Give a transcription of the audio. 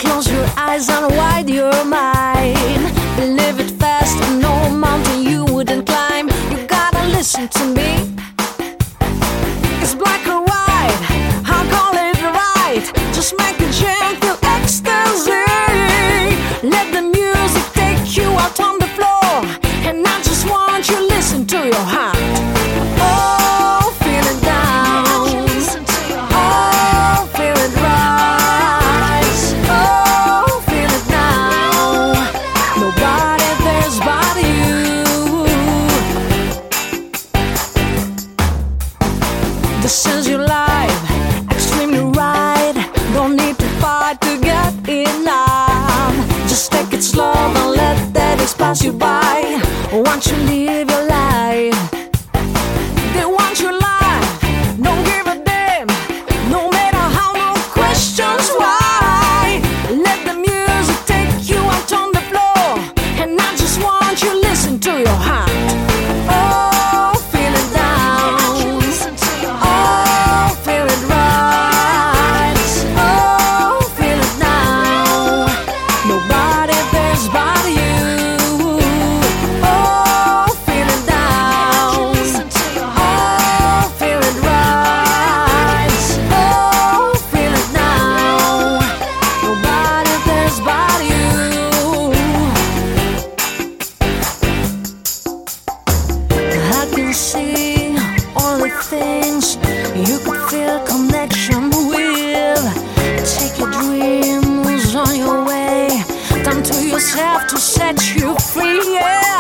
Close your eyes and wide your mind. Believe it fast, no mountain you wouldn't climb. You gotta listen to me. It's black or white, I'll call it right. Just make a jam, feel ecstasy. Let the music take you out on the floor, and I just want you to listen to your heart. Oh, feel it down. Oh, feel it rise. Oh, feel it now. Nobody there's but you. This is your life, extremely right. Don't need to fight to get enough. Just take it slow and let that pass you by. Once you live your life, they want your life. Don't give a damn, no matter how, no questions why. Let the music take you out on the floor, and I just want you to listen to your heart. Oh, feel it down. Oh, feel it rise. Oh, feel it now. Nobody there's but you. Oh, feel it down. Oh, feel it rise. Oh, feel it now. Nobody there's but you. I can see all the things you could feel connection with. Take your dreams on your way. Come to yourself to set you free. Yeah.